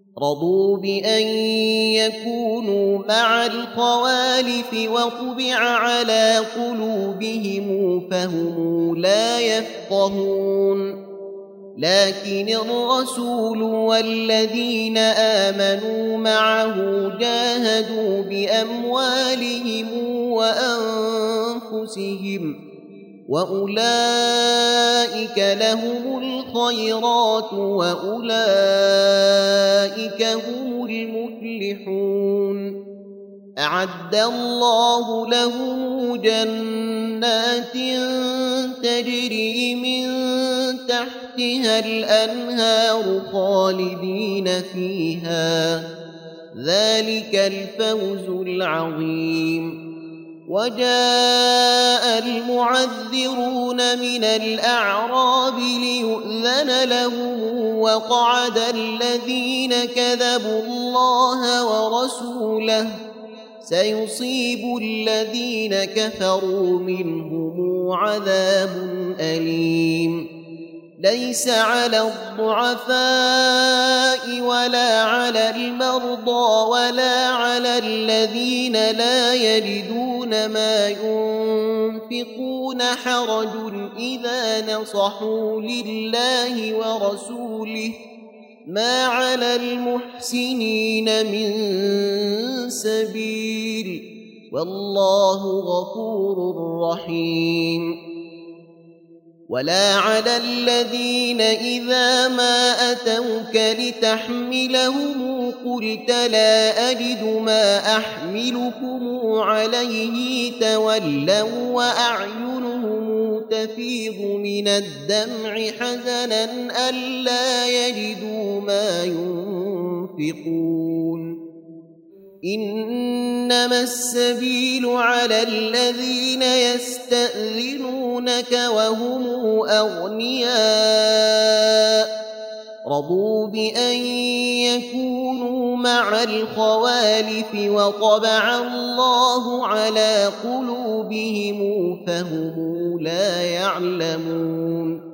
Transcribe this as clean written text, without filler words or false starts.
رضوا بأن يكونوا مع الخوالف وطبع على قلوبهم فهم لا يفقهون لكن الرسول والذين آمنوا معه جاهدوا بأموالهم وأنفسهم وأولئك لهم الخيرات وأولئك هم المفلحون أعد الله لهم جنات تجري من تحتها الأنهار خالدين فيها ذلك الفوز العظيم وجاء المعذرون من الأعراب ليؤذن لهم وقعد الذين كذبوا الله ورسوله سيصيب الذين كفروا منهم عذاب أليم ليس على الضعفاء ولا على المرضى ولا على الذين لا يجدون ما ينفقون حرج إذا نصحوا لله ورسوله ما على المحسنين من سبيل والله غفور رحيم ولا على الذين إذا ما أتوك لتحملهم قلت لا أجد ما أحملكم عليه تولوا وأعينهم تفيض من الدمع حزنا ألا يجدوا ما ينفقون إنما السبيل على الذين يستأذنونك وهم أغنياء رضوا بأن يكونوا مع الخوالف وطبع الله على قلوبهم فهم لا يعلمون